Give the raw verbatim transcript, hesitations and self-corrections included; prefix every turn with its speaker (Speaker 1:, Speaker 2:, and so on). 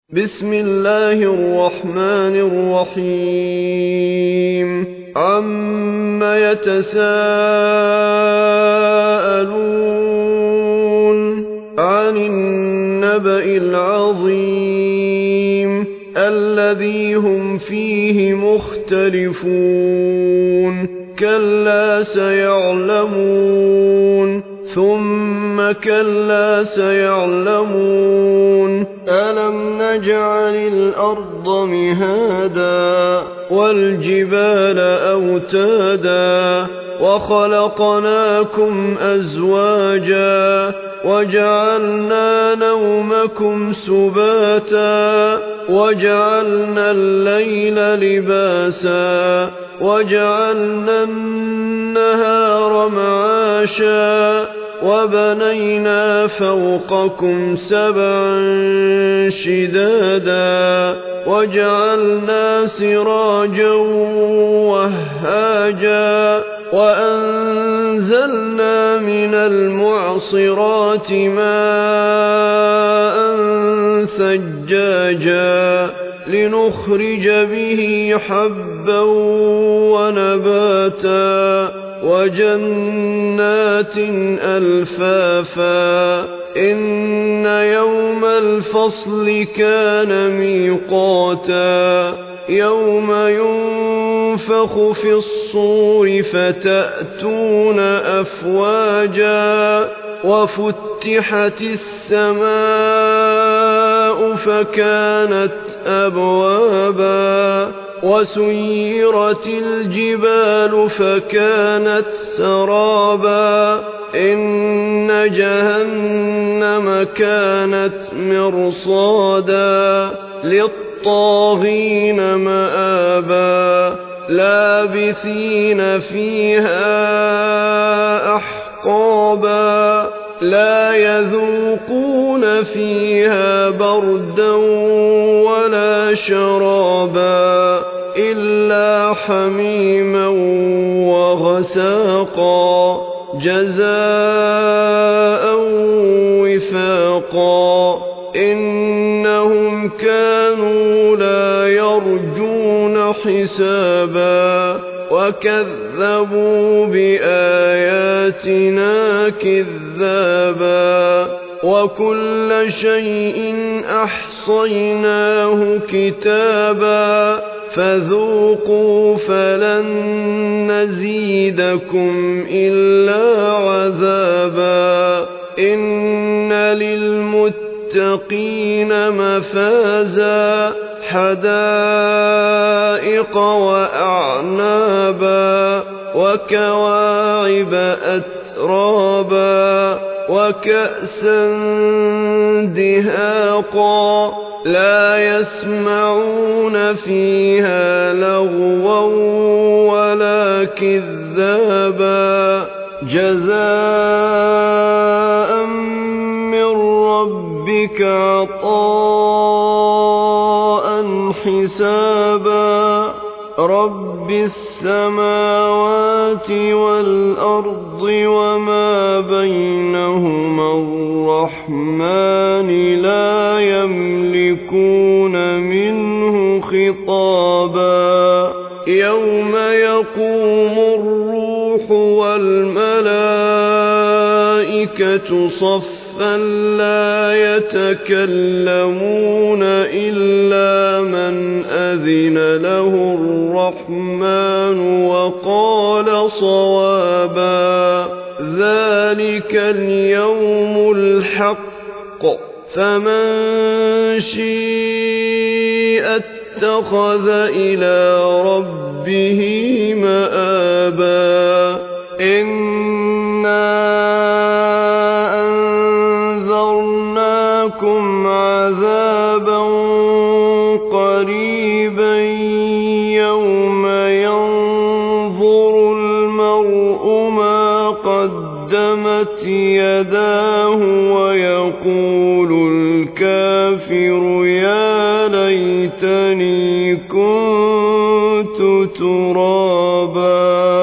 Speaker 1: بسم الله الرحمن الرحيم عم يتساءلون عن النبأ العظيم الذي هم فيه مختلفون كلا سيعلمون ثم كلا سيعلمون ألم نجعل الأرض مهادا والجبال أوتادا وخلقناكم أزواجا وجعلنا نومكم سباتا وجعلنا الليل لباسا وجعلنا النهار معاشا وبنينا فوقكم سبعا شدادا وجعلنا سراجا وهاجا وأنزلنا من المعصرات ماء ثجاجا لنخرج به حبا ونباتا وجنات ألفافا إن يوم الفصل كان ميقاتا يوم ينفخ في الصور فتأتون أفواجا وفتحت السماء فكانت أبوابا وسيرت الجبال فكانت سرابا إن جهنم كانت مرصادا للطاغين مآبا لابثين فيها أحقابا لا يذوقون فيها بردا ولا شرابا إلا حميما وغساقا جزاء وفاقا إنهم كانوا لا يرجون حسابا وكذبوا بآياتنا كذابا وكل شيء أحصيناه كتابا فذوقوا فلن نزيدكم إلا عذابا إن للمتقين مفازا حدائق وأعنابا وكواعب أترابا وكأسا دهاقا لا يسمعون فيها لغوا ولا كذابا جزاء من ربك عطاء حسابا رب السماوات والأرض وما بينهما الرحمن لا يملكون منه خطابا يوم يقوم الروح والملائكة صفا لا يتكلمون إلا من أذن له الرحمن وقال صوابا ذلك اليوم الحق فمن شيء اتخذ إلى ربه مآبا إنا أنذرناكم عذابا قريبا يوم ينظر المرء ما قدمت يداه ويقول الكافر يا ليتني كنت ترابا